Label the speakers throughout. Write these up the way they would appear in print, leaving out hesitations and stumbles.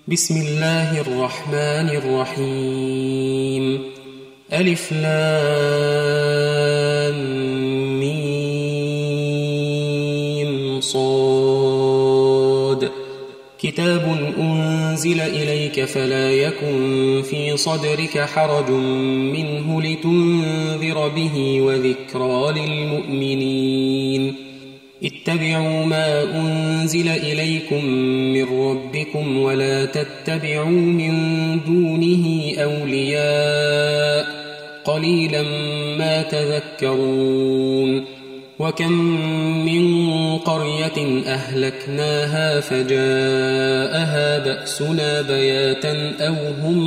Speaker 1: بسم الله الرحمن الرحيم ألف لام ميم صاد كتاب أنزل إليك فلا يكن في صدرك حرج منه لتنذر به وذكرى للمؤمنين اتبعوا ما أنزل إليكم من ربكم ولا تتبعوا من دونه أولياء قليلا ما تذكرون وكم من قرية أهلكناها فجاءها بأسنا بياتا أو هم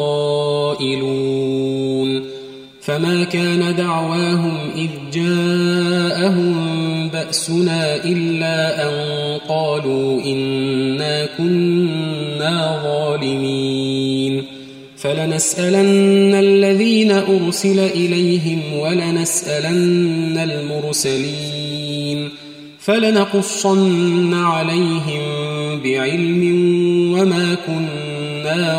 Speaker 1: قائلون فما كان دعواهم إذ جاءهم بأسنا إلا أن قالوا إنا كنا ظالمين فلنسألن الذين أرسل إليهم ولنسألن المرسلين فلنقصن عليهم بعلم وما كنا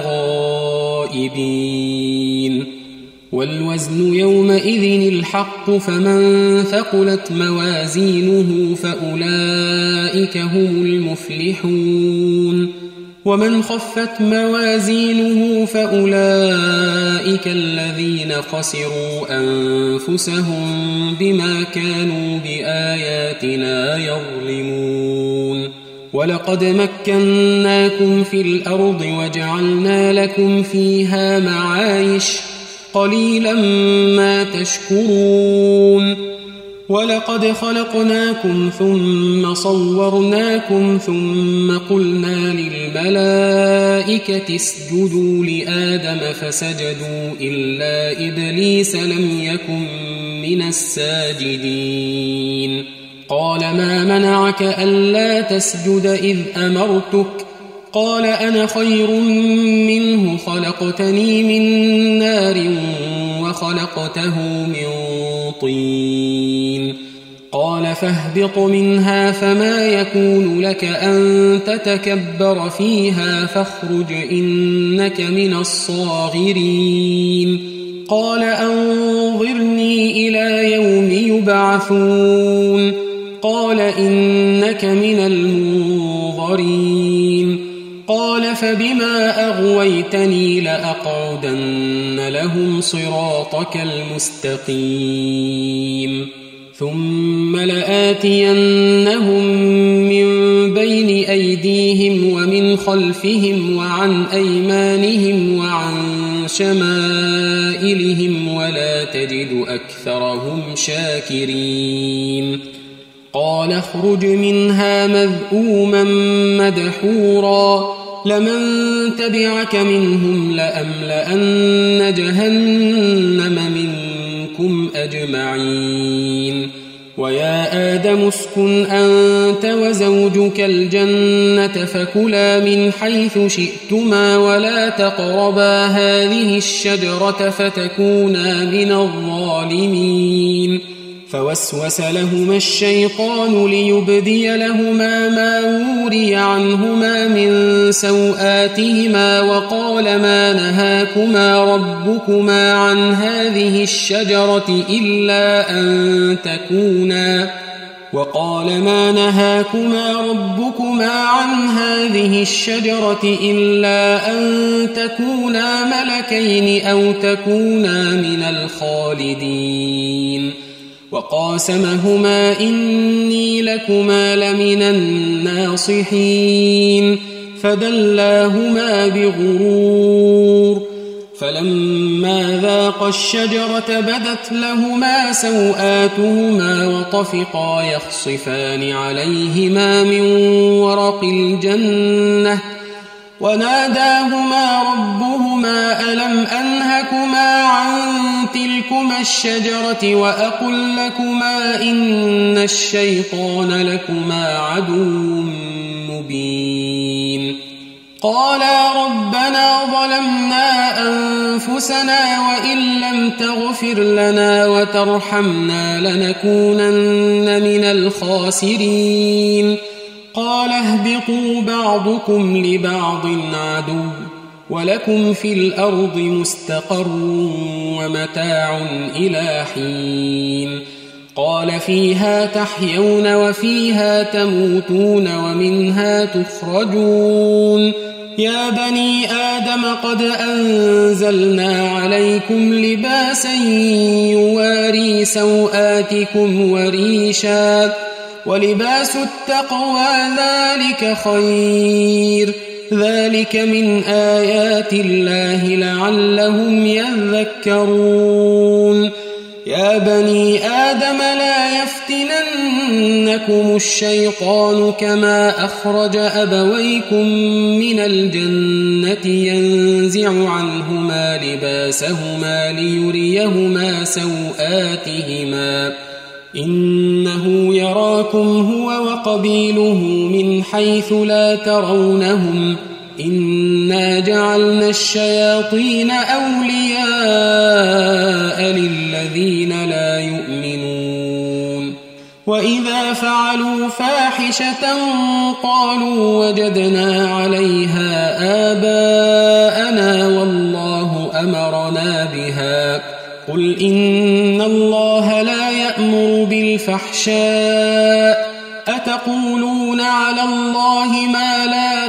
Speaker 1: غائبين والوزن يومئذ الحق فمن ثقلت موازينه فأولئك هم المفلحون ومن خفت موازينه فأولئك الذين خسروا أنفسهم بما كانوا بآياتنا يظلمون ولقد مكناكم في الأرض وجعلنا لكم فيها معايش قليلا ما تشكرون ولقد خلقناكم ثم صورناكم ثم قلنا للملائكة اسجدوا لآدم فسجدوا إلا إبليس لم يكن من الساجدين قال ما منعك ألا تسجد إذ أمرتك قال أنا خير منه خلقتني من نار وخلقته من طين قال فاهبط منها فما يكون لك أن تتكبر فيها فاخرج إنك من الصاغرين قال أنظرني إلى يوم يبعثون قال إنك من المنظرين قال فبما أغويتني لأقعدن لهم صراطك المستقيم ثم لآتينهم من بين أيديهم ومن خلفهم وعن أيمانهم وعن شمائلهم ولا تجد أكثرهم شاكرين قال اخرج منها مذءوما مدحورا لمن تبعك منهم لأملأن جهنم منكم أجمعين ويا آدم اسكن أنت وزوجك الجنة فكلا من حيث شئتما ولا تقربا هذه الشجرة فتكونا من الظالمين فوسوس لهما الشيطان ليبدي لهما ما وري عنهما من سوآتهما وقال ما نهاكما ربكما عن هذه الشجرة إلا أن تكونا ملكين أو تكونا من الخالدين وقاسمهما إني لكما لمن الناصحين فدلاهما بغرور فلما ذاقا الشجرة بدت لهما سوآتهما وطفقا يخصفان عليهما من ورق الجنة وناداهما ربهما ألم أنهكما عن تلكما الشجرة وأقل لكما إن الشيطان لكما عدو مبين قالا ربنا ظلمنا أنفسنا وإن لم تغفر لنا وترحمنا لنكونن من الخاسرين قال اهبطوا بعضكم لبعض عدو ولكم في الأرض مستقر ومتاع إلى حين قال فيها تحيون وفيها تموتون ومنها تخرجون يا بني آدم قد أنزلنا عليكم لباسا يواري سوآتكم وريشا ولباس التقوى ذلك خير ذلك من آيات الله لعلهم يذكرون يا بني آدم لا يفتننكم الشيطان كما أخرج أبويكم من الجنة ينزع عنهما لباسهما ليريهما سوآتهما إنه يراكم هو وقبيله من حيث لا ترونهم إنا جعلنا الشياطين أولياء للذين لا يؤمنون وإذا فعلوا فاحشة قالوا وجدنا عليها آباءنا والله أمرنا بها قل إن الله لا يأمر بالفحشاء أتقولون على الله ما لا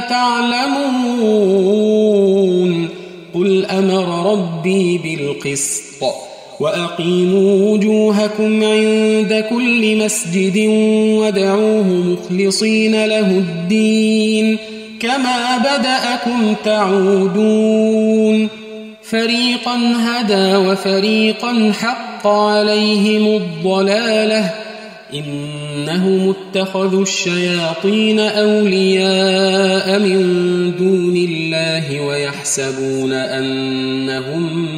Speaker 1: تعلمون قل أمر ربي بالقسط وأقيموا وجوهكم عند كل مسجد وادعوه مخلصين له الدين كما بدأكم تعودون فريقا هدى وفريقا حق عليهم الضلالة إنهم اتخذوا الشياطين أولياء من دون الله ويحسبون أنهم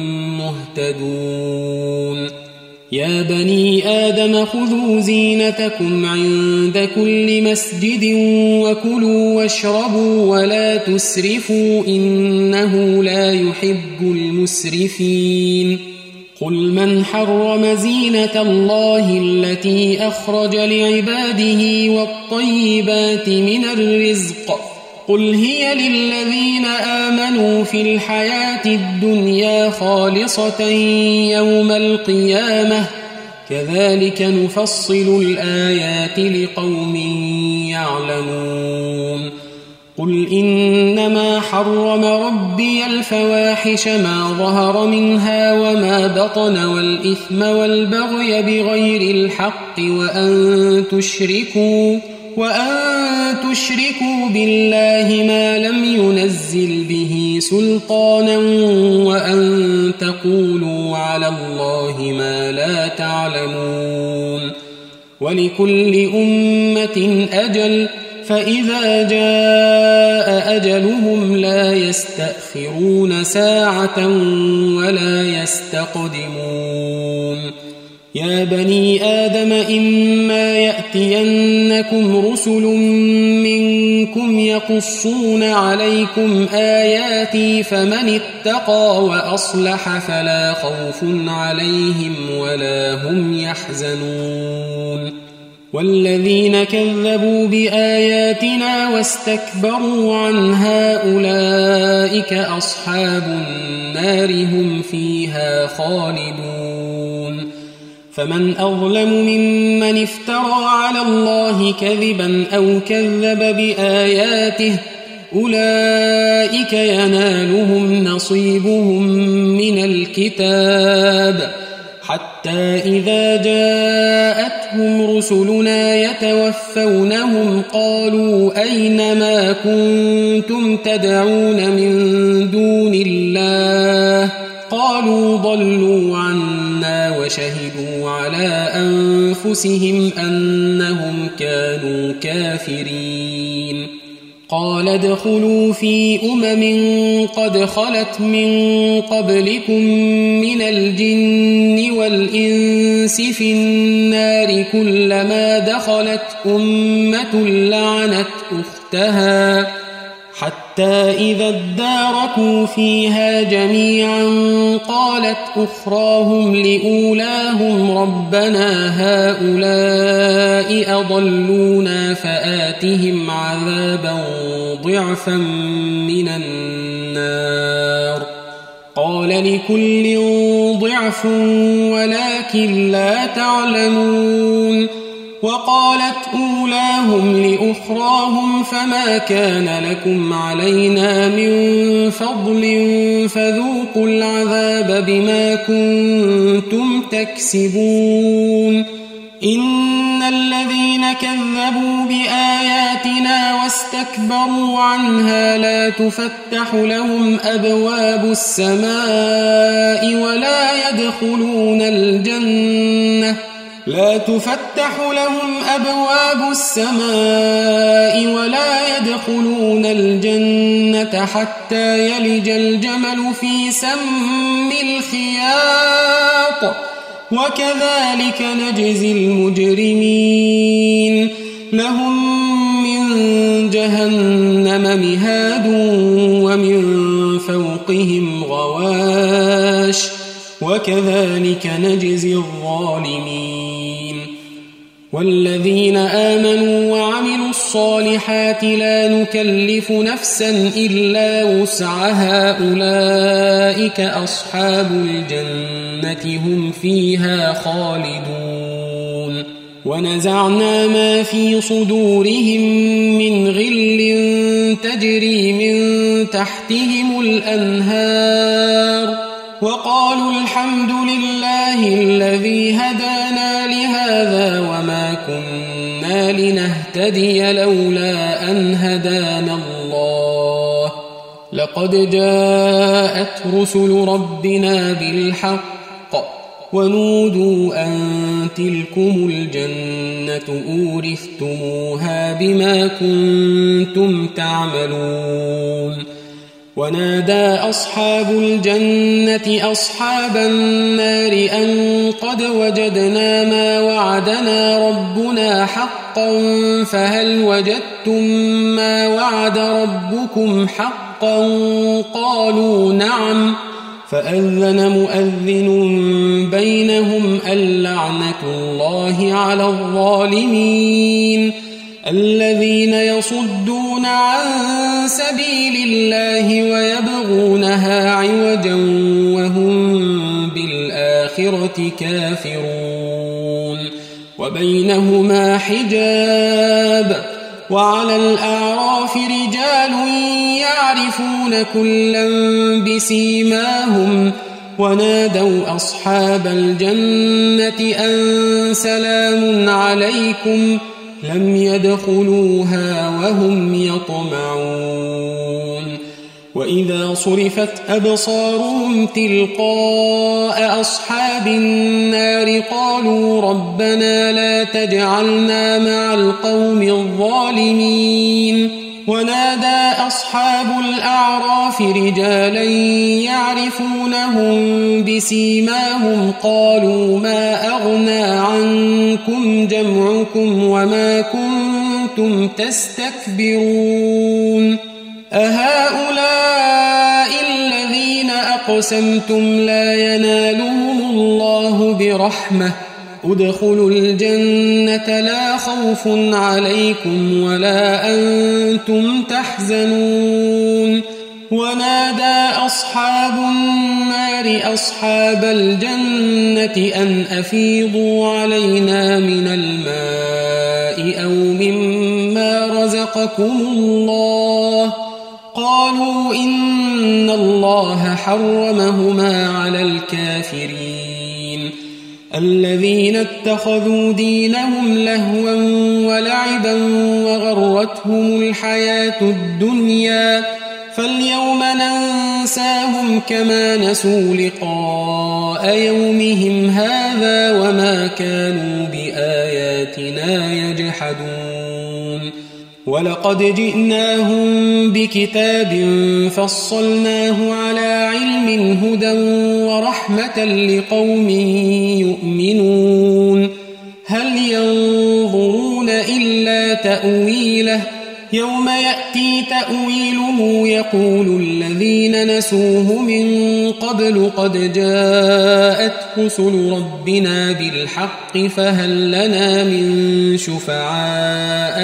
Speaker 1: مهتدون يا بني آدم خذوا زينتكم عند كل مسجد وكلوا واشربوا ولا تسرفوا إنه لا يحب المسرفين قل من حرم زينة الله التي أخرج لعباده والطيبات من الرزق قل هي للذين آمنوا في الحياة الدنيا خالصة يوم القيامة كذلك نفصل الآيات لقوم يعلمون قل إنما حرم ربي الفواحش ما ظهر منها وما بطن والإثم والبغي بغير الحق وأن تشركوا بالله ما لم ينزل به سلطانا وأن تقولوا على الله ما لا تعلمون ولكل أمة أجل فإذا جاء أجلهم لا يستأخرون ساعة ولا يستقدمون يا بني آدم إما يأتينكم رسل منكم يقصون عليكم آياتي فمن اتقى وأصلح فلا خوف عليهم ولا هم يحزنون والذين كذبوا بآياتنا واستكبروا عنها أولئك أصحاب النار هم فيها خالدون فمن أظلم ممن افترى على الله كذبا أو كذب بآياته أولئك ينالهم نصيبهم من الكتاب حتى إذا جاءتهم رسلنا يتوفونهم قالوا أين ما كنتم تدعون من دون الله قالوا ضلوا عنا وشهدوا على أنفسهم أنهم كانوا كافرين قال ادخلوا في قد خلت من قبلكم من الجن والإنس في النار كلما دخلت أمة لعنت أختها حتى حتى إذا اداركوا فيها جميعا قالت أخراهم لأولاهم ربنا هؤلاء أضلونا فآتهم عذابا ضعفا من النار قال لكل ضعف ولكن لا تعلمون وقالت أولاهم لأخراهم فما كان لكم علينا من فضل فذوقوا العذاب بما كنتم تكسبون إن الذين كذبوا بآياتنا واستكبروا عنها لا تفتح لهم أبواب السماء ولا يدخلون الجنة حتى يلج الجمل في سم الخياط وكذلك نجزي المجرمين لهم من جهنم مهاد ومن فوقهم غواش وكذلك نجزي الظالمين والذين آمنوا وعملوا الصالحات لا نكلف نفسا إلا وسعها أولئك أصحاب الجنة هم فيها خالدون ونزعنا ما في صدورهم من غل تجري من تحتهم الأنهار وقالوا الحمد لله الذي هدانا لهذا وما كنا لنهتدي لولا أن هدانا الله لقد جاءت رسل ربنا بالحق ونودوا أن تلكم الجنة أورثتموها بما كنتم تعملون ونادى أصحاب الجنة أصحاب النار أن قد وجدنا ما وعدنا ربنا حقا فهل وجدتم ما وعد ربكم حقا قالوا نعم فأذن مؤذن بينهم اللعنة الله على الظالمين الذين يصدون عن سبيل الله ويبغونها عوجا وهم بالآخرة كافرون وبينهما حجاب وعلى الأعراف رجال يعرفون كلا بسيماهم ونادوا أصحاب الجنة أن سلام عليكم لم يدخلوها وهم يطمعون وإذا صرفت أبصارهم تلقاء أصحاب النار قالوا ربنا لا تجعلنا مع القوم الظالمين ونادى أصحاب الأعراف رجالا يعرفونهم بسيماهم قالوا ما أغنى عنكم جمعكم وما كنتم تستكبرون أهؤلاء الذين أقسمتم لا ينالهم الله برحمة ادخلوا الجنة لا خوف عليكم ولا أنتم تحزنون ونادى أصحاب النار أصحاب الجنة أن أفيضوا علينا من الماء أو مما رزقكم الله قالوا إن الله حرمهما على الكافرين الذين اتخذوا دينهم لهوا ولعبا وغرتهم الحياة الدنيا فاليوم ننساهم كما نسوا لقاء يومهم هذا وما كانوا بآياتنا يجحدون ولقد جئناهم بكتاب فصلناه على علم هدى ورحمة لقوم يؤمنون هل ينظرون إلا تأويله يوم يأتي تأويله يقول الذين نسوه من قبل قد جاءت رسل ربنا بالحق فهل لنا من شفعاء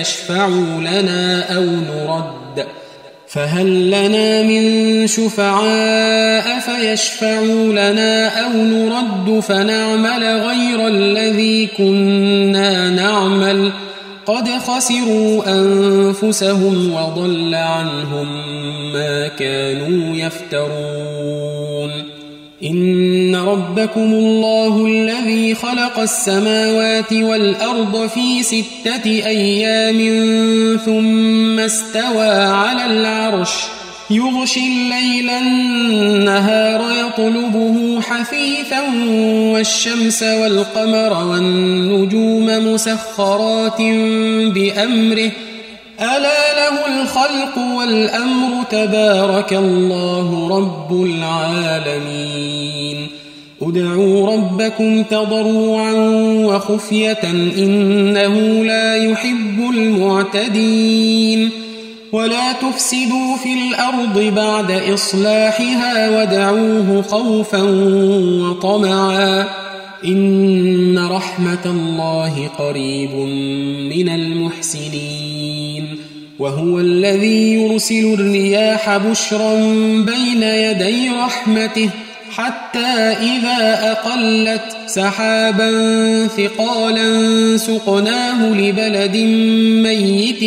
Speaker 1: فيشفعوا لنا أو نرد فنعمل غير الذي كنا نعمل قد خسروا أنفسهم وضل عنهم ما كانوا يفترون إن ربكم الله الذي خلق السماوات والأرض في 6 أيام ثم استوى على العرش يغشي الليل النهار يطلبه حثيثا والشمس والقمر والنجوم مسخرات بأمره ألا له الخلق والأمر تبارك الله رب العالمين ادعوا ربكم تضرعا وخفية إنه لا يحب المعتدين ولا تفسدوا في الأرض بعد إصلاحها ودعوه خوفا وطمعا إن رحمة الله قريب من المحسنين وهو الذي يرسل الرياح بشرا بين يدي رحمته حتى إذا أقلت سحابا ثقالا سقناه لبلد ميت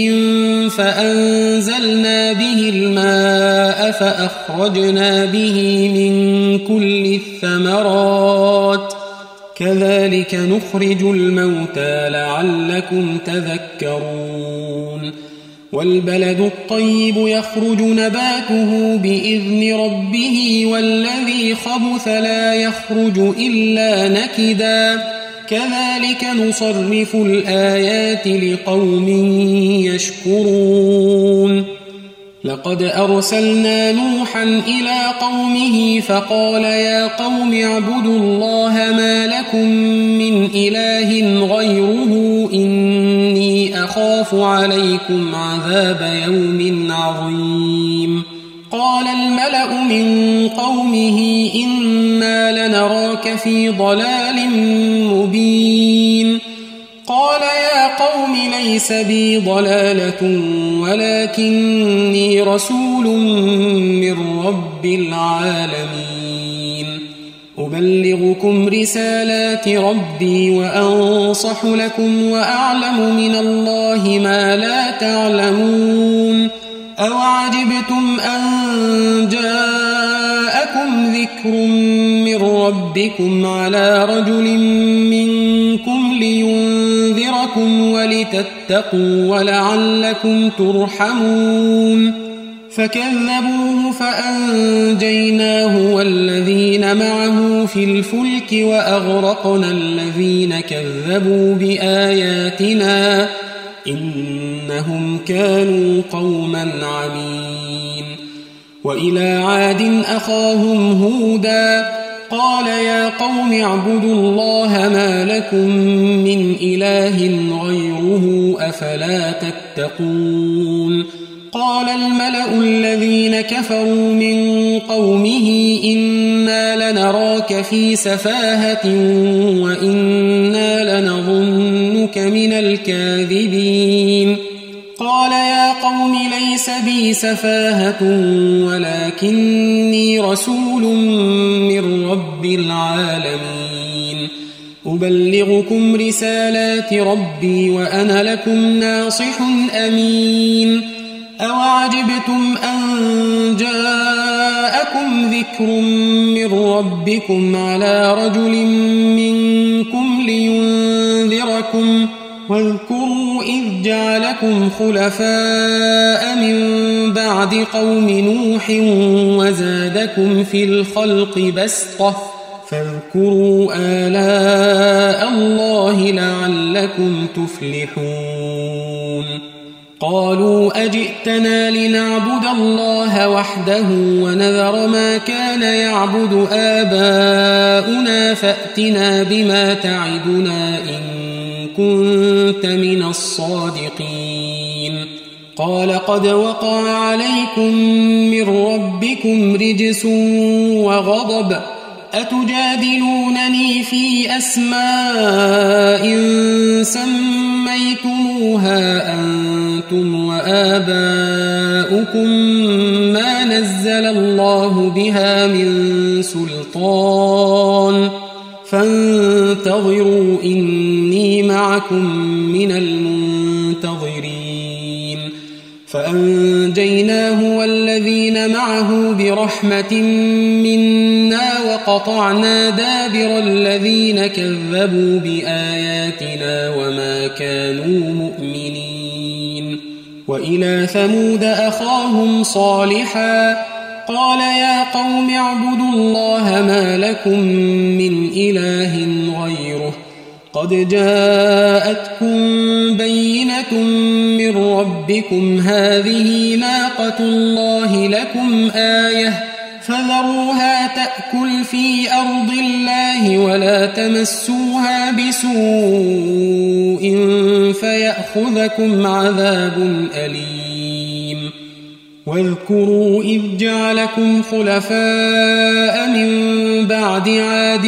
Speaker 1: فأنزلنا به الماء فأخرجنا به من كل الثمرات كذلك نخرج الموتى لعلكم تذكرون والبلد الطيب يخرج نباته بإذن ربه والذي خبث لا يخرج إلا نكدا كذلك نصرف الآيات لقوم يشكرون لقد أرسلنا نوحا إلى قومه فقال يا قوم اعبدوا الله ما لكم من إله غيره إني أخاف عليكم عذاب يوم عظيم قال الملأ من قومه إنا لنراك في ضلال مبين قال يا قوم ليس بي ضلالة ولكني رسول من رب العالمين أبلغكم رسالات ربي وأنصح لكم وأعلم من الله ما لا تعلمون أوعجبتم أن جاءكم ذكر من ربكم على رجل منكم لينذركم ولتتقوا ولعلكم ترحمون فكذبوه فأنجيناه والذين معه في الفلك وأغرقنا الذين كذبوا بآياتنا إنهم كانوا قوما عمين وإلى عاد أخاهم هودا قال يا قوم اعبدوا الله ما لكم من إله غيره أفلا تتقون قال الملأ الذين كفروا من قومه إنا لنراك في سفاهة وإنا لنظنك من الكاذبين قال يا قوم ليس بي سفاهة ولكني رسول من رب العالمين أبلغكم رسالات ربي وأنا لكم ناصح أمين أوعجبتم أن جاءكم ذكر من ربكم على رجل منكم لينذركم واذكروا إذ جعلكم خلفاء من بعد قوم نوح وزادكم في الخلق بسطة فاذكروا آلاء الله لعلكم تفلحون قالوا أجئتنا لنعبد الله وحده ونذر ما كان يعبد آباؤنا فأتنا بما تعدنا إن كنت من الصادقين قال قد وقع عليكم من ربكم رجس وغضب أتجادلونني في أسماء سميتموها أنتم وآباؤكم ما نزل الله بها من سلطان فانتظروا إني معكم من المنتظرين فأنجيناه والذين معه برحمة منا وقطعنا دابر الذين كذبوا بآياتنا وما كانوا مؤمنين وإلى ثمود أخاهم صالحا قال يا قوم اعبدوا الله ما لكم من إله غيره قد جاءتكم بينة من ربكم هذه ناقة الله لكم آية فذروها تأكل في أرض الله ولا تمسوها بسوء فيأخذكم عذاب أليم واذكروا إذ جعلكم خلفاء من بعد عاد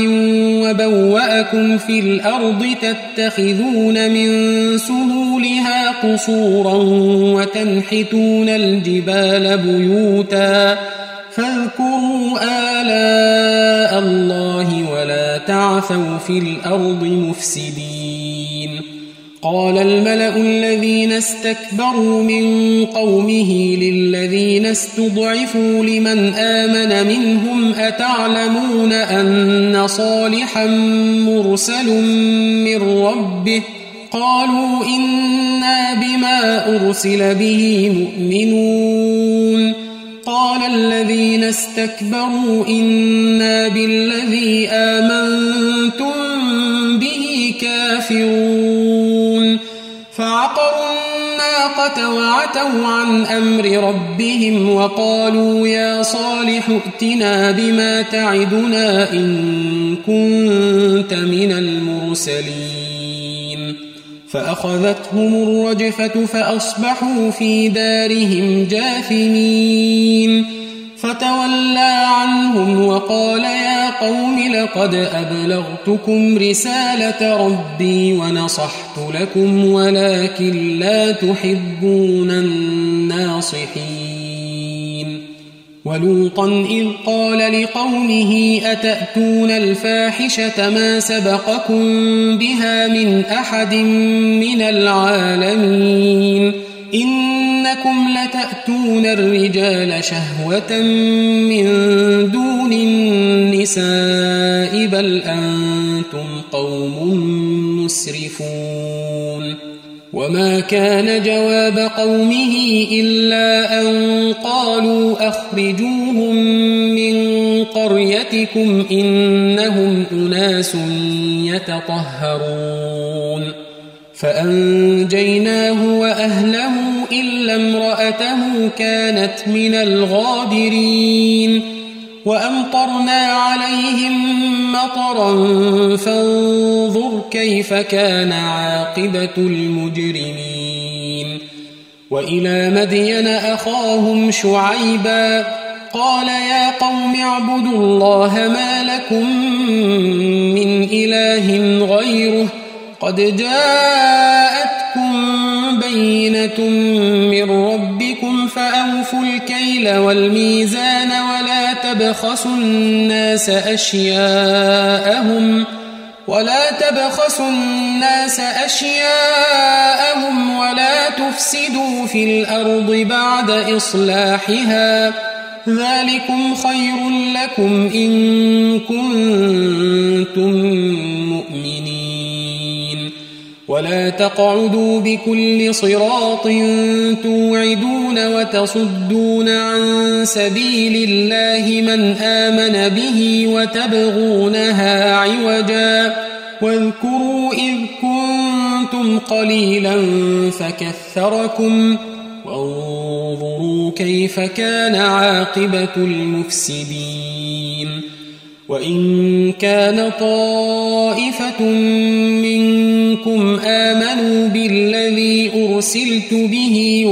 Speaker 1: وبوأكم في الأرض تتخذون من سهولها قصورا وتنحتون الجبال بيوتا فاذكروا آلاء الله ولا تعثوا في الأرض مفسدين قال الملأ الذين استكبروا من قومه للذين استضعفوا لمن آمن منهم أتعلمون أن صالحا مرسل من ربه قالوا إنا بما أرسل به مؤمنون قال الذين استكبروا إنا بالذي آمنتم به كافرون فعقروا الناقة وعتوا عن أمر ربهم وقالوا يا صالح ائتنا بما تعدنا إن كنت من المرسلين فأخذتهم الرجفة فأصبحوا في دارهم جاثمين فتولى عنهم وقال يا قوم لقد أبلغتكم رسالة ربي ونصحت لكم ولكن لا تحبون الناصحين ولوطا إذ قال لقومه أتأتون الفاحشة ما سبقكم بها من أحد من العالمين إنكم لتأتون الرجال شهوة من دون النساء بل أنتم قوم مسرفون وما كان جواب قومه إلا أن قالوا أخرجوهم من قريتكم إنهم أناس يتطهرون فأنجيناه وأهله إلا امرأته كانت من الغابرين وأمطرنا عليهم مطرا فانظر كيف كان عاقبة المجرمين وإلى مدين أخاهم شعيبا قال يا قوم اعبدوا الله ما لكم من إله غيره قد جاءتكم بينة من ربكم فأوفوا الكيل والميزان ولا تبخسوا الناس أشياءهم ولا تفسدوا في الأرض بعد إصلاحها ذلكم خير لكم إن كنتم مؤمنين ولا تقعدوا بكل صراط توعدون وتصدون عن سبيل الله من آمن به وتبغونها عوجا واذكروا إذ كنتم قليلا فكثركم وانظروا كيف كان عاقبة المفسدين وإن كان طائفة منكم آمنوا بالذي أرسلت به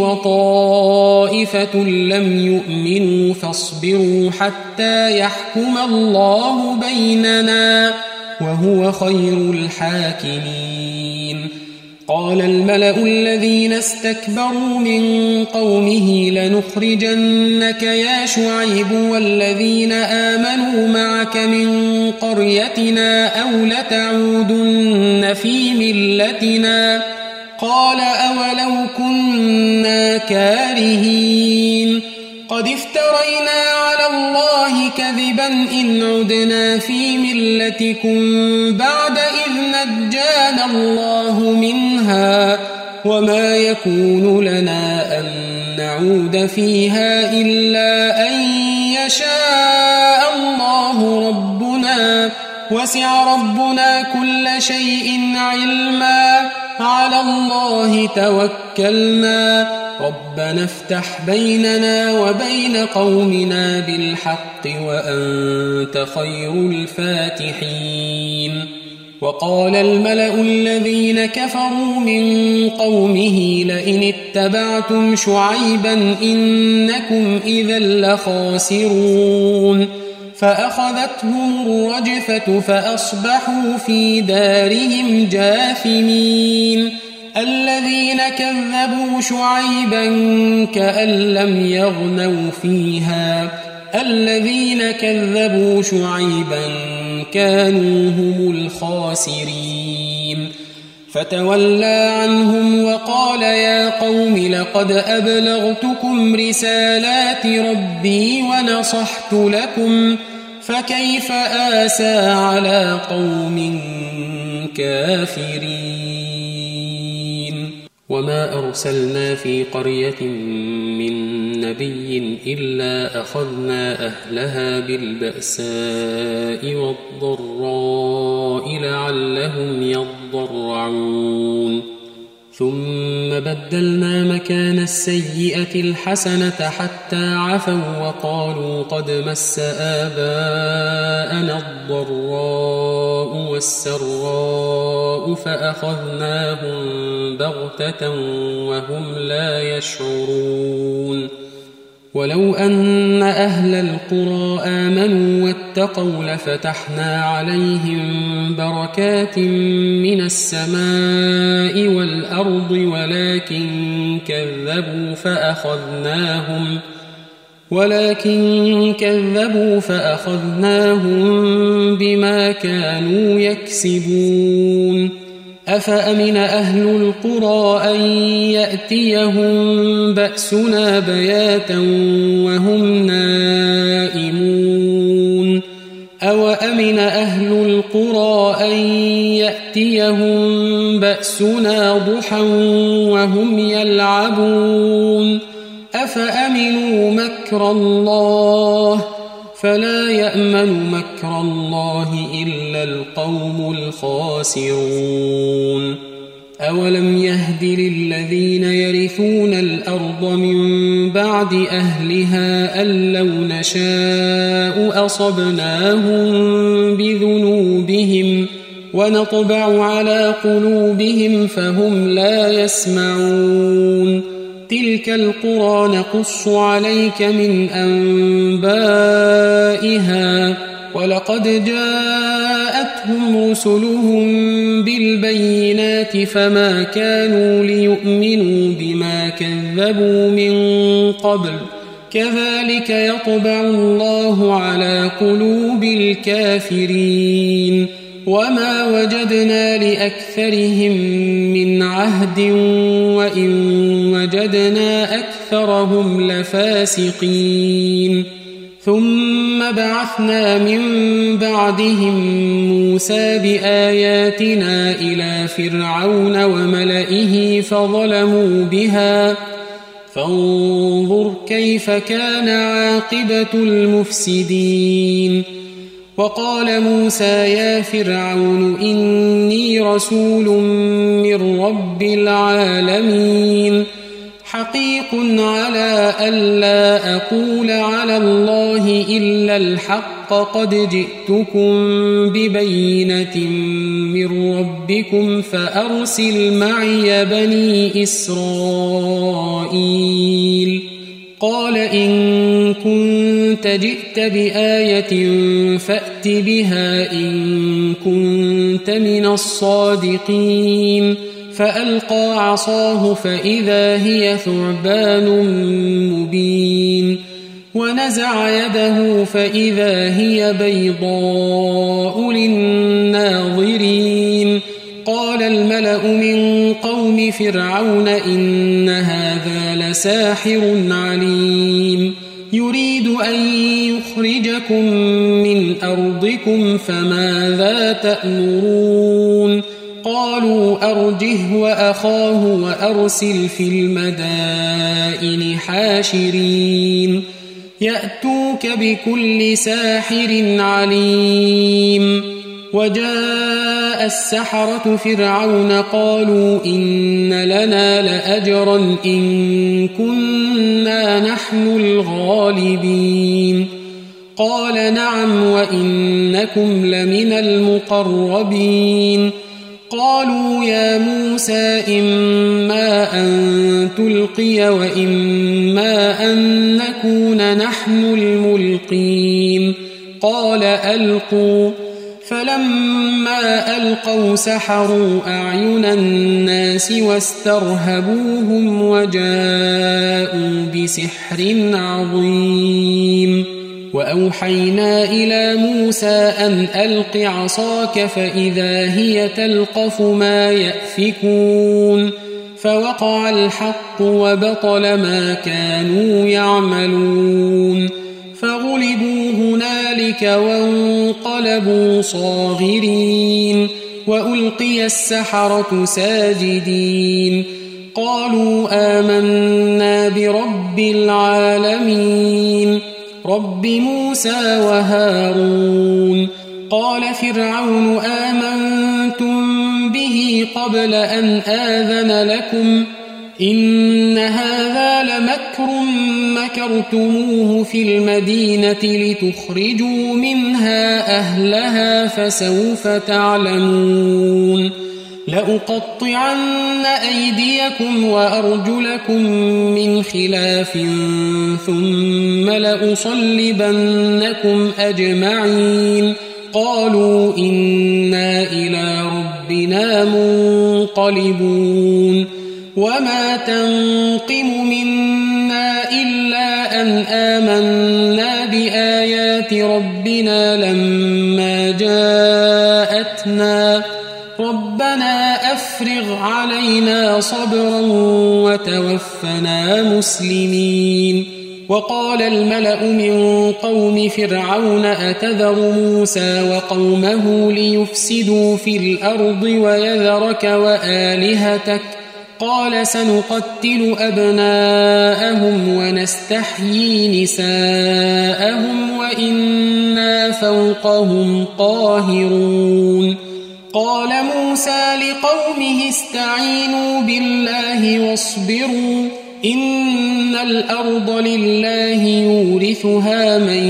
Speaker 1: وطائفة لم يؤمنوا فاصبروا حتى يحكم الله بيننا وهو خير الحاكمين. قال الملأ الذين استكبروا من قومه لنخرجنك يا شعيب والذين آمنوا معك من قريتنا أو لتعودن في ملتنا. قال أولو كنا كارهين قد افترينا على الله كذبا إن عدنا في ملتكم بعد إذ نجانا الله منها وما يكون لنا أن نعود فيها إلا أن يشاء الله ربنا وسع ربنا كل شيء علما على الله توكلنا ربنا افتح بيننا وبين قومنا بالحق وأنت خير الفاتحين. وقال الملأ الذين كفروا من قومه لئن اتبعتم شعيبا إنكم إذا لخاسرون. فأخذتهم الرجفة فأصبحوا في دارهم جاثمين. الذين كذبوا شعيبا كأن لم يغنوا فيها الذين كذبوا شعيبا كانوا هم الخاسرين. فتولى عنهم وقال يا قوم لقد أبلغتكم رسالات ربي ونصحت لكم فكيف آسى على قوم كافرين. وما أرسلنا في قرية من نبي إلا أخذنا أهلها بالبأساء والضراء لعلهم يضرعون. ثم بدلنا مكان السيئة الحسنة حتى عفوا وقالوا قد مس آباءنا الضراء والسراء فأخذناهم بغتة وهم لا يشعرون. ولو أن أهل القرى آمنوا واتقوا لفتحنا عليهم بركات من السماء والأرض ولكن كذبوا فأخذناهم بما كانوا يكسبون. أفأمن أهل القرى أن يأتيهم بأسنا بياتا وهم نائمون أوأمن أهل القرى أن يأتيهم بأسنا ضحى وهم يلعبون أفأمنوا مكر الله فلا يأمن مكر الله إلا القوم الخاسرون. أولم يهد للذين يرثون الأرض من بعد أهلها أن لو نشاء أصبناهم بذنوبهم ونطبع على قلوبهم فهم لا يسمعون. تلك القرى نقص عليك من أنبائها ولقد جاءتهم رسلهم بالبينات فما كانوا ليؤمنوا بما كذبوا من قبل كذلك يطبع الله على قلوب الكافرين. وما وجدنا لأكثرهم من عهد وإن وجدنا أكثرهم لفاسقين. ثم بعثنا من بعدهم موسى بآياتنا إلى فرعون وملئه فظلموا بها فانظر كيف كان عاقبة المفسدين. وقال موسى يا فرعون إني رسول من رب العالمين حقيق على ألا أقول على الله إلا الحق قد جئتكم ببينة من ربكم فأرسل معي بني إسرائيل قال إن كنت جئت بآية فأت بها إن كنت من الصادقين فألقى عصاه فإذا هي ثعبان مبين ونزع يده فإذا هي بيضاء للناظرين قال الملأ من قوم فرعون إن هذا لساحر عليم يريد أن يخرجكم من أرضكم فماذا تأمرون قالوا أرجه وأخاه وأرسل في المدائن حاشرين يأتوك بكل ساحر عليم وجاء السحرة فرعون قالوا إن لنا لأجرا إن كنا نحن الغالبين قال نعم وإنكم لمن المقربين قالوا يا موسى إما أن تلقي وإما أن نكون نحن الملقين قال ألقوا فلما ألقوا سحروا أعين الناس واسترهبوهم وجاءوا بسحر عظيم وأوحينا إلى موسى أن ألق عصاك فإذا هي تلقف ما يأفكون فوقع الحق وبطل ما كانوا يعملون فغلبوا هنالك وانقلبوا صاغرين وألقي السحرة ساجدين قالوا آمنا برب العالمين رب موسى وهارون قال فرعون آمنتم به قبل أن آذن لكم إن هذا لمكر مكرتموه في المدينة لتخرجوا منها أهلها فسوف تعلمون لأقطعن أيديكم وأرجلكم من خلاف ثم لأصلبنكم أجمعين قالوا إنا إلى ربنا منقلبون وما تنقم منا إلا أن آمنا بآيات ربنا لما جاءتنا ربنا أفرغ علينا صبرا وتوفنا مسلمين وقال الملأ من قوم فرعون أتذر موسى وقومه ليفسدوا في الأرض ويذرك وآلهتك قال سنقتل أبناءهم ونستحيي نساءهم وإنا فوقهم قاهرون قال موسى لقومه استعينوا بالله واصبروا إن الأرض لله يورثها من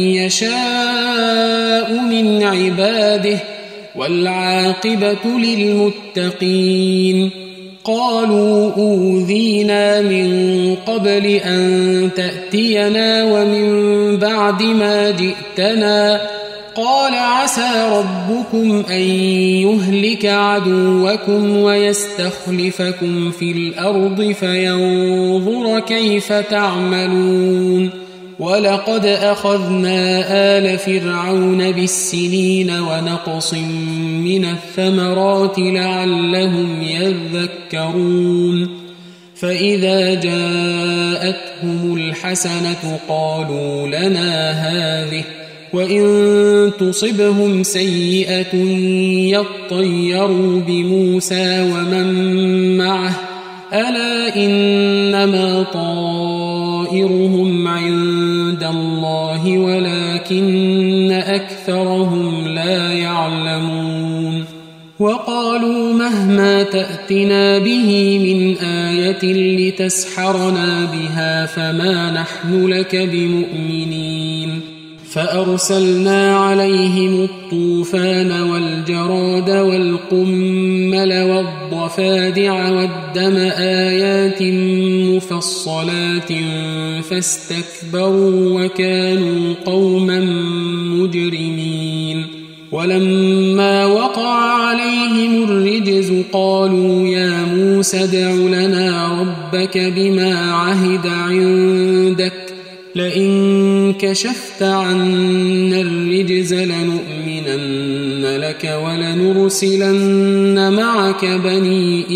Speaker 1: يشاء من عباده والعاقبة للمتقين قالوا أوذينا من قبل أن تأتينا ومن بعد ما جئتنا قال عسى ربكم أن يهلك عدوكم ويستخلفكم في الأرض فينظر كيف تعملون ولقد أخذنا آل فرعون بالسنين ونقص من الثمرات لعلهم يذكرون فإذا جاءتهم الحسنة قالوا لنا هذه وإن تصبهم سيئة يطيروا بموسى ومن معه ألا إنما طائرهم عند الله ولكن أكثرهم لا يعلمون وقالوا مهما تأتنا به من آية لتسحرنا بها فما نحن لك بمؤمنين فأرسلنا عليهم الطوفان والجراد والقمل والضفادع والدم آيات مفصلات فاستكبروا وكانوا قوما مجرمين ولما وقع عليهم الرجز قالوا يا موسى ادع لنا ربك بما عهد عندك لئن كشفت عنا الرجز لنؤمنن لك ولنرسلن معك بني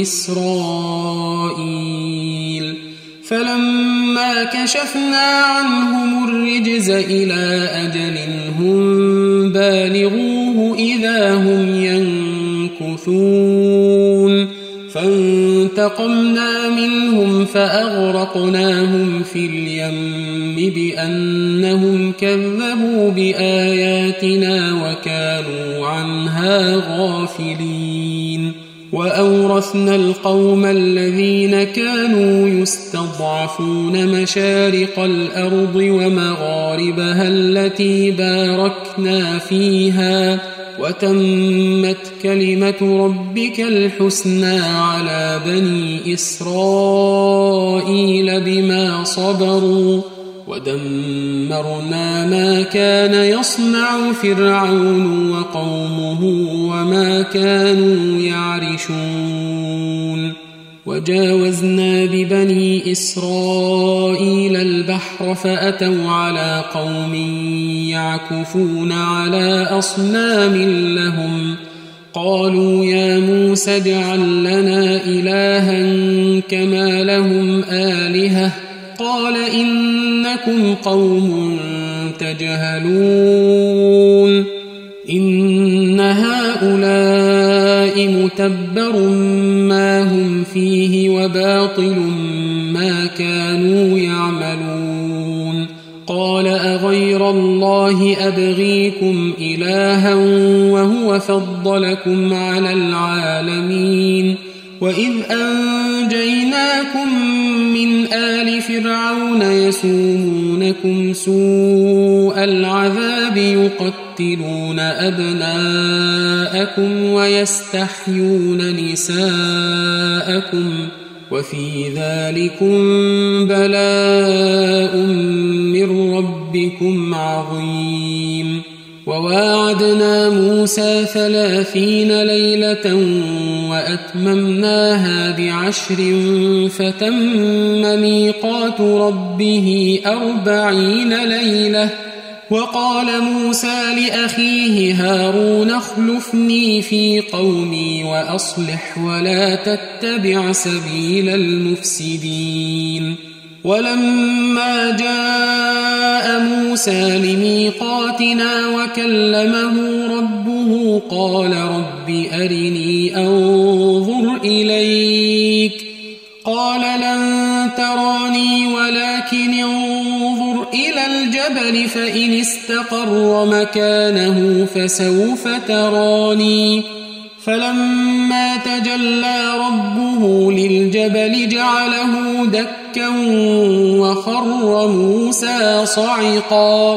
Speaker 1: إسرائيل فلما كشفنا عنهم الرجز إلى أجل هم بالغوه إذا هم ينكثون فانتقمنا منهم فأغرقناهم في اليم بأنهم كذبوا بآياتنا وكانوا عنها غافلين وأورثنا القوم الذين كانوا يستضعفون مشارق الأرض ومغاربها التي باركنا فيها وتمت كلمة ربك الحسنى على بني إسرائيل بما صبروا ودمرنا ما كان يصنع فرعون وقومه وما كانوا يعرشون وجاوزنا ببني إسرائيل البحر فأتوا على قوم يعكفون على أصنام لهم قالوا يا موسى اجعل لنا إلها كما لهم آلهة قال إنكم قوم تجهلون إن هؤلاء متبر ما هم فيه وباطل ما كانوا يعملون قال أغير الله أبغيكم إلها وهو فضلكم على العالمين وإذ أنجيناكم من آل فرعون يسومونكم سوء العذاب يقتلون أبناءكم ويستحيون نساءكم وفي ذلكم بلاء من ربكم عظيم وواعدنا موسى 30 ليلة وأتممناها ب10 فتم ميقات ربه 40 ليلة وقال موسى لأخيه هارون اخلفني في قومي وأصلح ولا تتبع سبيل المفسدين ولما جاء موسى لميقاتنا وكلمه ربه قال رب أرني أنظر إليك قال لن تراني ولكن انظر إلى الجبل فإن استقر مكانه فسوف تراني فلما تجلى ربه للجبل جعله دكا وخر موسى صعقا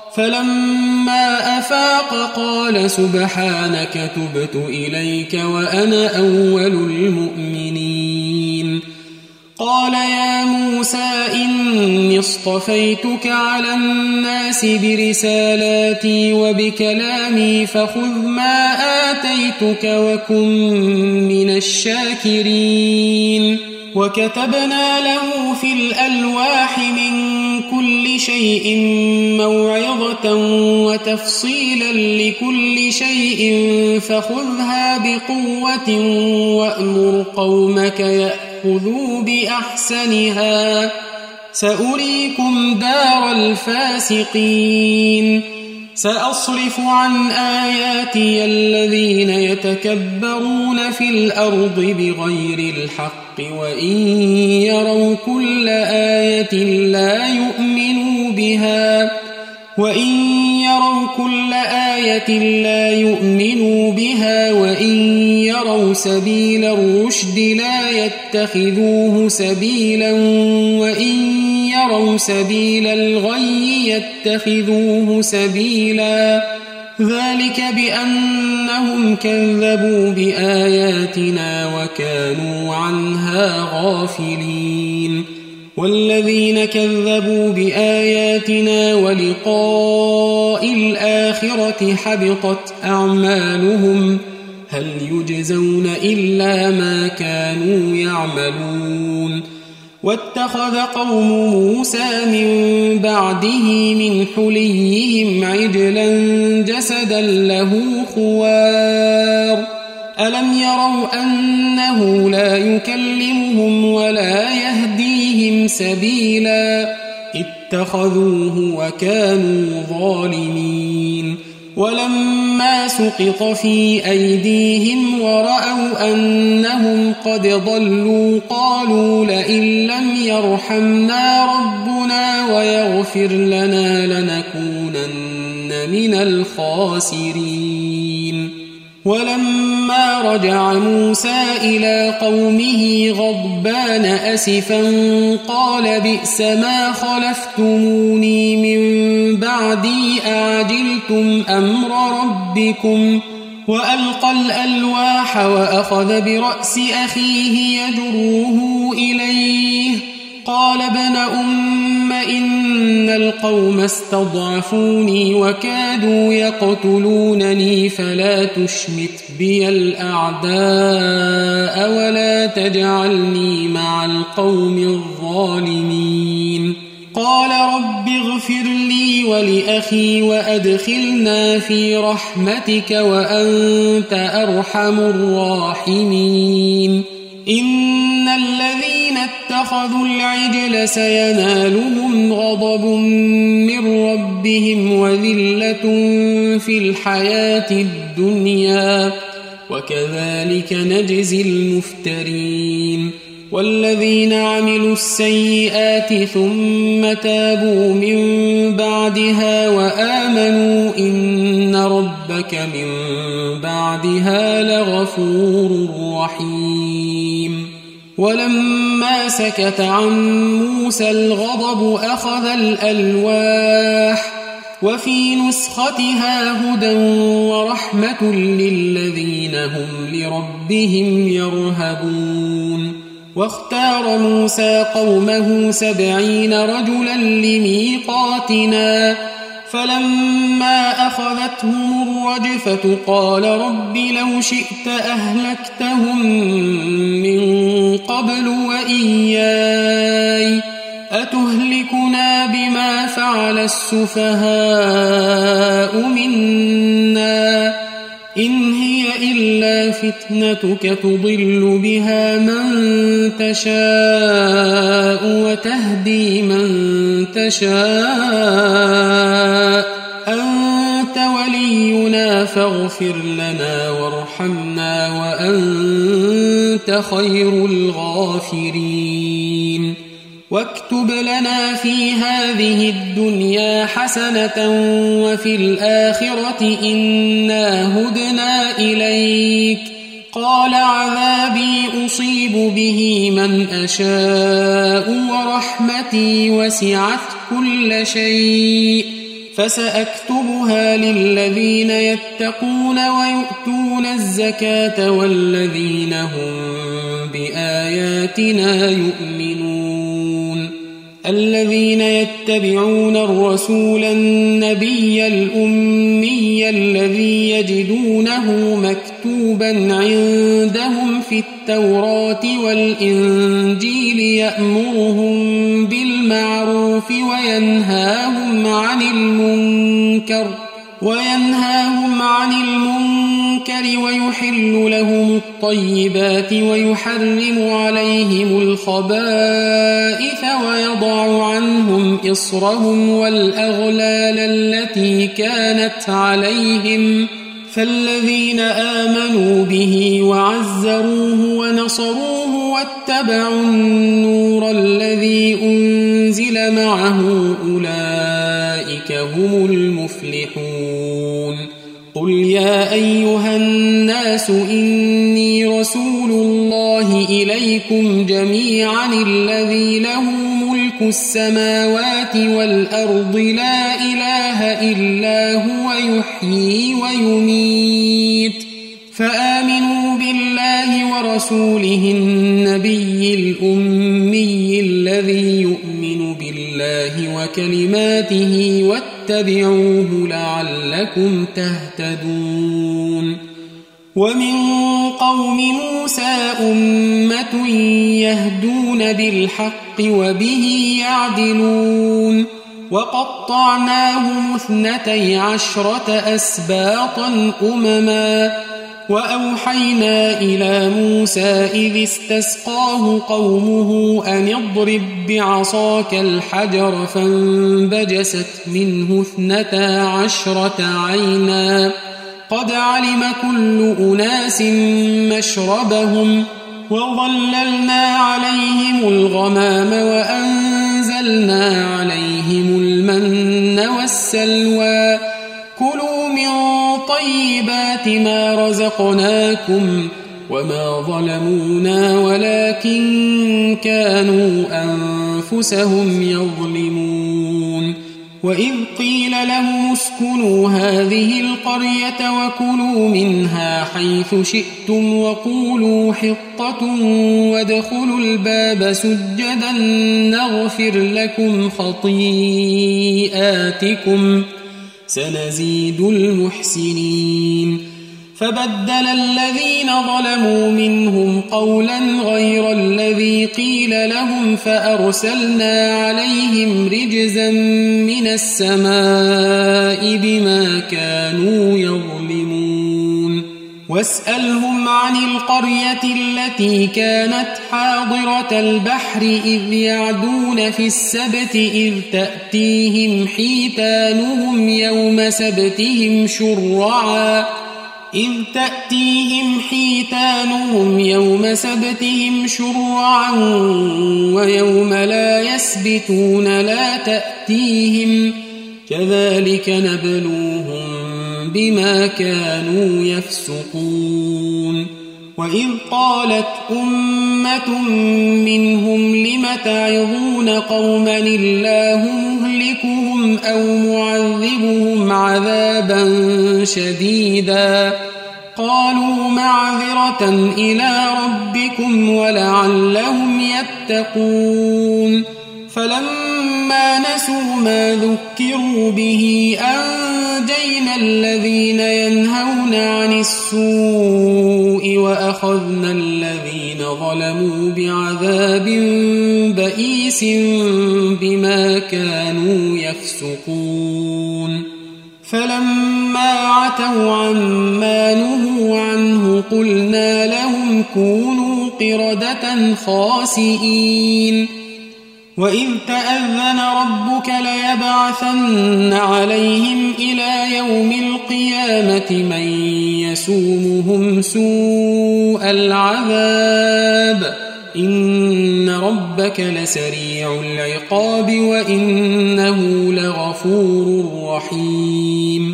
Speaker 1: فلما أفاق قال سبحانك تبت إليك وأنا أول المؤمنين قال يا موسى إني اصطفيتك على الناس برسالاتي وبكلامي فخذ ما آتيتك وكن من الشاكرين وكتبنا له في الألواح من كل شيء موعظة وتفصيلا لكل شيء فخذها بقوة وأمر قومك يأخذوا بأحسنها سأريكم دار الفاسقين سأصرف عن آياتي الذين يتكبرون في الأرض بغير الحق وإن يروا كل آية لا يؤمنوا بها وإن يروا كل آية لا يؤمنوا بها وإن يروا سبيل الرشد لا يتخذوه سبيلا وإن يروا سبيل الغي يتخذوه سبيلا ذلك بأنهم كذبوا بآياتنا وكانوا عنها غافلين والذين كذبوا بآياتنا ولقاء الآخرة حبطت أعمالهم هل يجزون إلا ما كانوا يعملون واتخذ قوم موسى من بعده من حليهم عجلا جسدا له خوار ألم يروا أنه لا يكلمهم ولا يهديهم سبيلا اتخذوه وكانوا ظالمين ولما سقط في أيديهم ورأوا أنهم قد ضلوا قالوا لئن لم يرحمنا ربنا ويغفر لنا لنكونن من الخاسرين ولما رجع موسى إلى قومه غضبان أسفا قال بئس ما خلفتموني من بعدي أعجلتم أمر ربكم وألقى الألواح وأخذ برأس أخيه يجره إليه قال ابن أم إن القوم استضعفوني وكادوا يقتلونني فلا تشمت بي الأعداء ولا تجعلني مع القوم الظالمين قال رب اغفر لي ولأخي وأدخلنا في رحمتك وأنت أرحم الراحمين إن الذين اتخذوا العجل سينالهم غضب من ربهم وذلة في الحياة الدنيا وكذلك نجزي المفترين والذين عملوا السيئات ثم تابوا من بعدها وآمنوا إن ربك من بعدها لغفور رحيم ولما سكت عن موسى الغضب أخذ الألواح وفي نسختها هدى ورحمة للذين هم لربهم يرهبون واختار موسى قومه 70 رجلا لميقاتنا فلما أخذتهم الرجفة قال رب لو شئت أهلكتهم من قبل وإياي أتهلكنا بما فعل السفهاء منا إن هي إلا فتنتك تضل بها من تشاء وتهدي من تشاء أنت ولينا فاغفر لنا وارحمنا وأنت خير الغافرين واكتب لنا في هذه الدنيا حسنة وفي الآخرة إنا هدنا إليك قال عذابي أصيب به من أشاء ورحمتي وسعت كل شيء فسأكتبها للذين يتقون ويؤتون الزكاة والذين هم بآياتنا يؤمنون الذين يتبعون الرسول النبي الأمي الذي يجدونه مكتوبا عندهم في التوراة والإنجيل يأمرهم بالمعروف وينهاهم عن المنكر ويحل لهم الطيبات ويحرم عليهم الخبائث ويضع عنهم إصرهم والأغلال التي كانت عليهم فالذين آمنوا به وعزروه ونصروه واتبعوا النور الذي أنزل معه أولئك هم المفلحون قل يا أيها الناس إني رسول الله إليكم جميعا الذي له ملك السماوات والأرض لا إله إلا هو يحيي ويميت فآمنوا بالله ورسوله النبي الأمي الذي يؤمن بالله وكلماته واتبعوه لعلكم تهتدون ومن قوم موسى أمة يهدون بالحق وبه يعدلون وقطعناهم 12 أسباطا أمما وأوحينا إلى موسى إذ استسقاه قومه أن اضرب بعصاك الحجر فانبجست منه 12 عينا قد علم كل أناس مشربهم وظللنا عليهم الغمام وأنزلنا عليهم المن والسلوى كلوا من طيبات ما رزقناكم وما ظلمونا ولكن كانوا أنفسهم يظلمون وإذ قيل لهم اسكنوا هذه القرية وكلوا منها حيث شئتم وقولوا حطة وادخلوا الباب سجدا نغفر لكم خطيئاتكم سنزيد المحسنين فبدل الذين ظلموا منهم قولا غير الذي قيل لهم فأرسلنا عليهم رجزا من السماء بما كانوا يظلمون واسألهم عن القرية التي كانت حاضرة البحر إذ يعدون في السبت إذ تأتيهم حيتانهم يوم سبتهم شرعا ويوم لا يسبتون لا تأتيهم كذلك نبلوهم بما كانوا يفسقون وإذ قالت أمة منهم لم تعظون قوما الله مهلكهم أو معذبهم عذابا شديدا قالوا معذرة إلى ربكم ولعلهم يتقون فلما نسوا ما ذكروا به أنجينا الذين ينهون عن السوء وأخذنا الذين ظلموا بعذاب بئيس بما كانوا يفسقون فلما عتوا عما نهوا عنه قلنا لهم كونوا قردة خاسئين وإذ تأذن ربك ليبعثن عليهم إلى يوم القيامة من يسومهم سوء العذاب إن ربك لسريع العقاب وإنه لغفور رحيم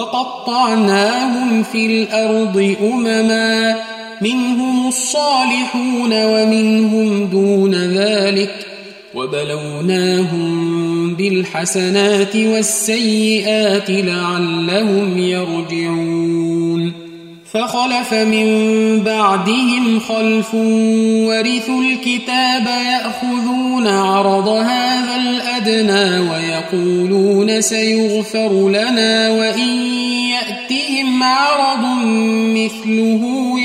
Speaker 1: وقطعناهم في الأرض أمما منهم الصالحون ومنهم دون ذلك وبلوناهم بالحسنات والسيئات لعلهم يرجعون فخلف من بعدهم خلف ورثوا الكتاب يأخذون عرض هذا الأدنى ويقولون سيغفر لنا وإن يأتهم عرض مثله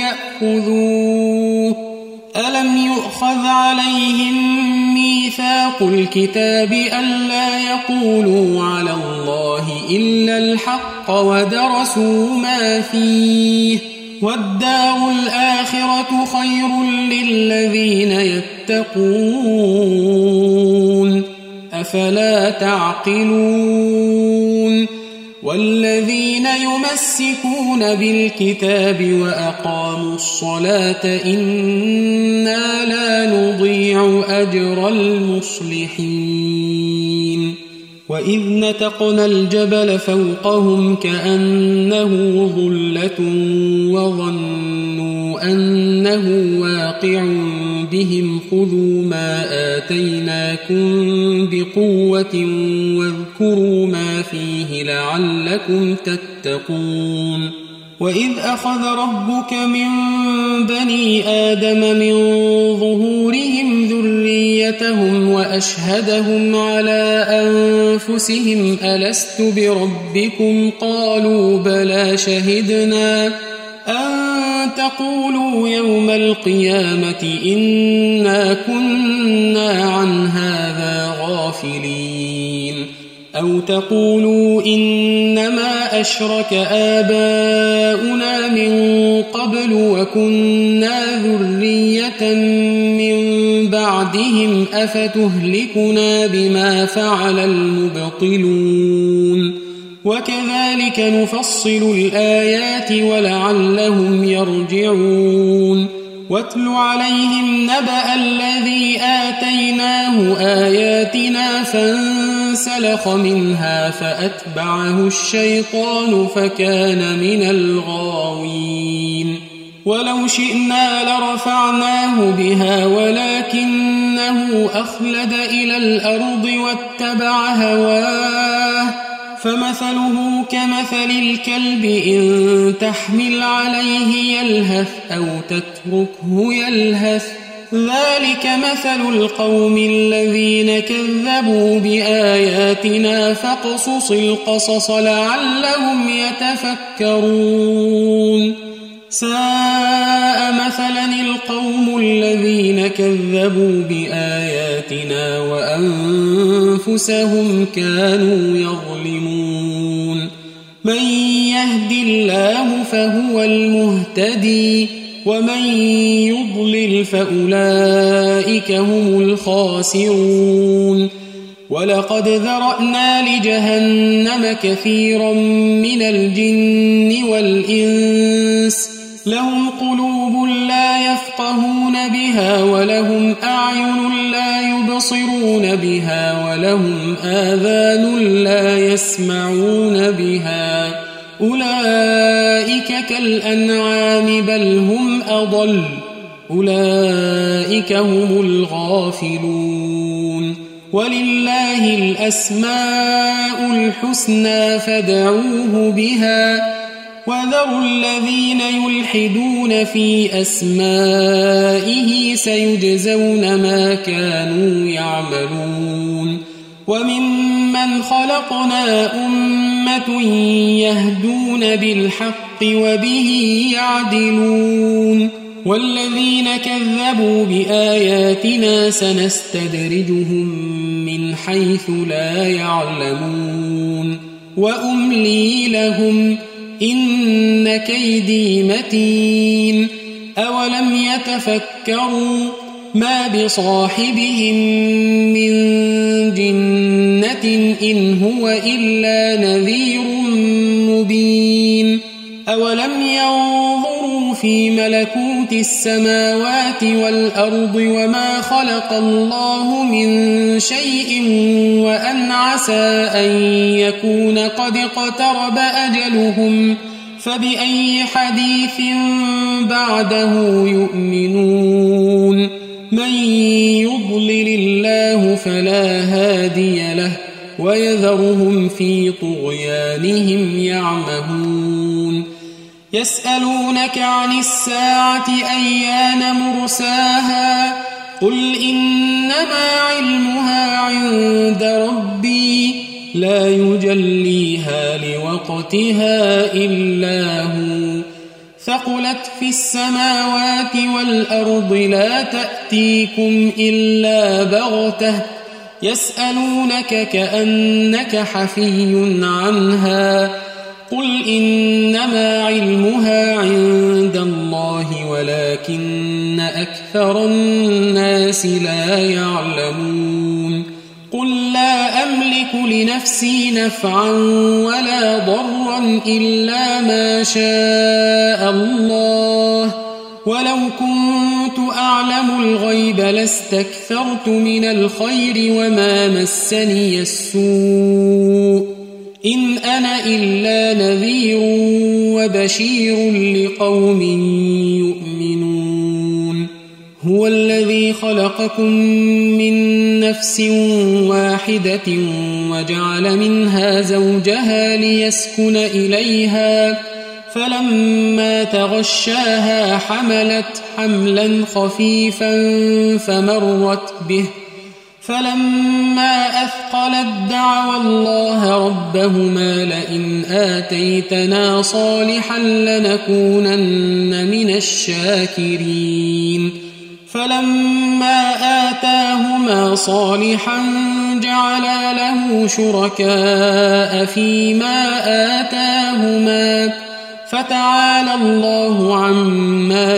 Speaker 1: يأخذوه ألم يؤخذ عليهم ميثاق الكتاب ألا يقولوا على الله إلا الحق ودرسوا ما فيه والدار الآخرة خير للذين يتقون أفلا تعقلون والذين يمسكون بالكتاب وأقاموا الصلاة إنا لا نضيع أجر المصلحين وإذ نتقنا الجبل فوقهم كأنه ظلة وظنوا أنه واقع بهم خذوا ما آتيناكم بقوة واذكروا ما فيه لعلكم تتقون وإذ أخذ ربك من بني آدم من ظهورهم ذريتهم وأشهدهم على أنفسهم ألست بربكم قالوا بلى شهدنا أن تقولوا يوم القيامة إنا كنا عن هذا غافلين أو تقولوا إنما أشرك آباؤنا من قبل وكنا ذرية من بعدهم أفتهلكنا بما فعل المبطلون وكذلك نفصل الآيات ولعلهم يرجعون واتل عليهم نبأ الذي آتيناه آياتنا فانسلخ منها فأتبعه الشيطان فكان من الغاوين ولو شئنا لرفعناه بها ولكنه أخلد إلى الأرض واتبع هواه فمثله كمثل الكلب إن تحمل عليه يلهث أو تتركه يلهث ذلك مثل القوم الذين كذبوا بآياتنا فاقصص القصص لعلهم يتفكرون ساء مثلا القوم الذين كذبوا بآياتنا وأنفسهم كانوا يظلمون من يهد الله فهو المهتدي ومن يضلل فأولئك هم الخاسرون ولقد ذرأنا لجهنم كثيرا من الجن والإنس لهم قلوب لا يفقهون بها ولهم أعين لا يبصرون بها ولهم آذان لا يسمعون بها أولئك كالأنعام بل هم أضل أولئك هم الغافلون ولله الأسماء الحسنى فادعوه بها وذروا الذين يلحدون في أسمائه سيجزون ما كانوا يعملون وممن خلقنا أمة يهدون بالحق وبه يعدلون والذين كذبوا بآياتنا سنستدرجهم من حيث لا يعلمون وأملي لهم إن كيدي متين أولم يتفكروا ما بصاحبهم من جنة إن هو إلا نذير مبين أولم ينظروا في ملكوت السماوات والأرض وما خلق الله من شيء وأن عسى أن يكون قد اقترب أجلهم فبأي حديث بعده يؤمنون من يضلل الله فلا هادي له ويذرهم في طغيانهم يعمهون يسألونك عن الساعة أيان مرساها قل إنما علمها عند ربي لا يجليها لوقتها إلا هو ثقلت في السماوات والأرض لا تأتيكم إلا بغتة يسألونك كأنك حفي عنها قل إنما علمها عند الله ولكن أكثر الناس لا يعلمون قل لا أملك لنفسي نفعا ولا ضرا إلا ما شاء الله ولو كنت أعلم الغيب لاستكثرت من الخير وما مسني السوء إن أنا إلا نذير وبشير لقوم يؤمنون هو الذي خلقكم من نفس واحدة وجعل منها زوجها ليسكن إليها فلما تغشاها حملت حملا خفيفا فمرت به فلما أثقلت دعوا الله ربهما لئن آتيتنا صالحا لنكونن من الشاكرين فلما آتاهما صالحا جعلا له شركاء فيما آتاهما فتعالى الله عما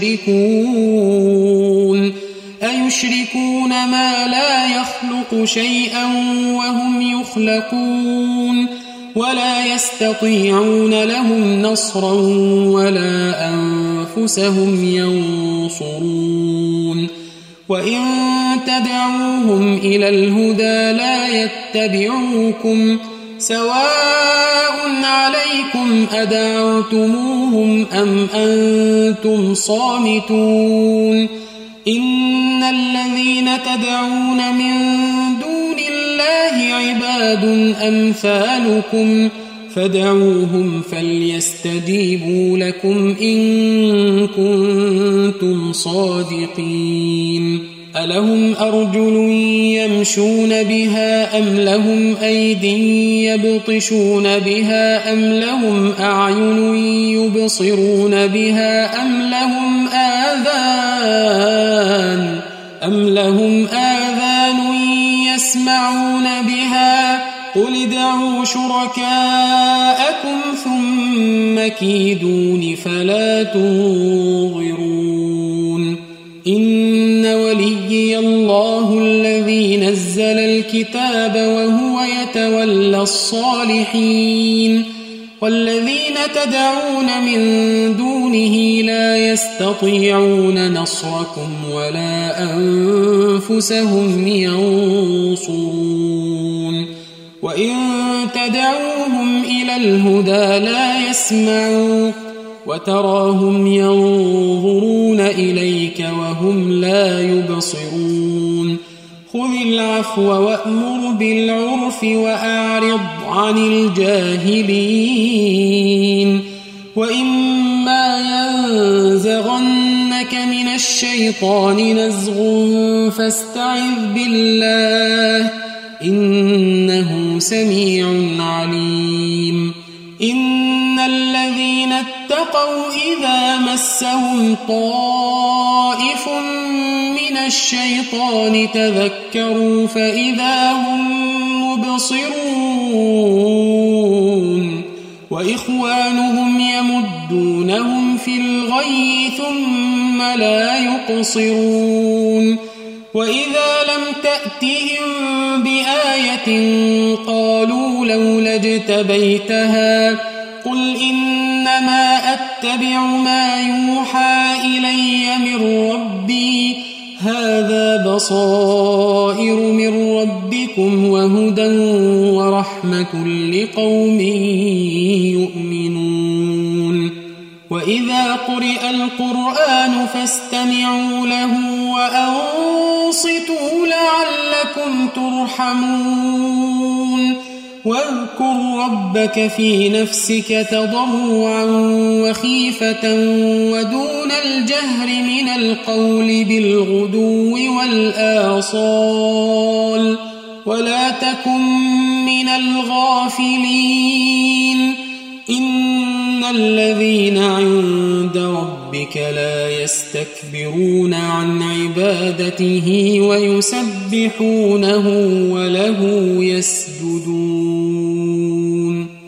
Speaker 1: يشركون أيشركون ما لا يخلق شيئا وهم يخلقون ولا يستطيعون لهم نصرا ولا أنفسهم ينصرون وإن تدعوهم إلى الهدى لا يتبعوكم سواء عليكم أدعوتموهم أم أنتم صامتون إن الذين تدعون من دون الله عباد أمثالكم فادعوهم فليستجيبوا لكم إن كنتم صادقين ألهم أرجل يمشون بها أم لهم أيد يبطشون بها أم لهم أعين يبصرون بها أم لهم آذان يسمعون بها قل ادعوا شركاءكم ثم كيدون فلا تنظرون إن وليي الله الذي نزل الكتاب وهو يتولى الصالحين والذين تدعون من دونه لا يستطيعون نصركم ولا أنفسهم ينصرون وإن تدعوهم إلى الهدى لا يسمعوا وتراهم ينظرون إليك وهم لا يبصرون خذ العفو وأمر بالعرف وأعرض عن الجاهلين وإما ينزغنك من الشيطان نزغ فاستعذ بالله إنه سميع عليم إن الذين اتقوا إذا مسهم طائف من الشيطان تذكروا فإذا هم مبصرون وإخوانهم يمدونهم في الغي ثم لا يقصرون وإذا لم تأتهم بآية قالوا لولا اجتبيتها قل إنما أتبع ما يوحى إلي من ربي هذا بصائر من ربكم وهدى ورحمة لقوم يؤمنون وإذا قرئ القرآن فاستمعوا له وأنصتوا لعلكم ترحمون واذكر ربك في نفسك تضرعا وخيفة ودون الجهر من القول بالغدو والآصال ولا تكن من الغافلين إن الذين عند ربك لا يستكبرون عن عبادته ويسبحونه وله يسجدون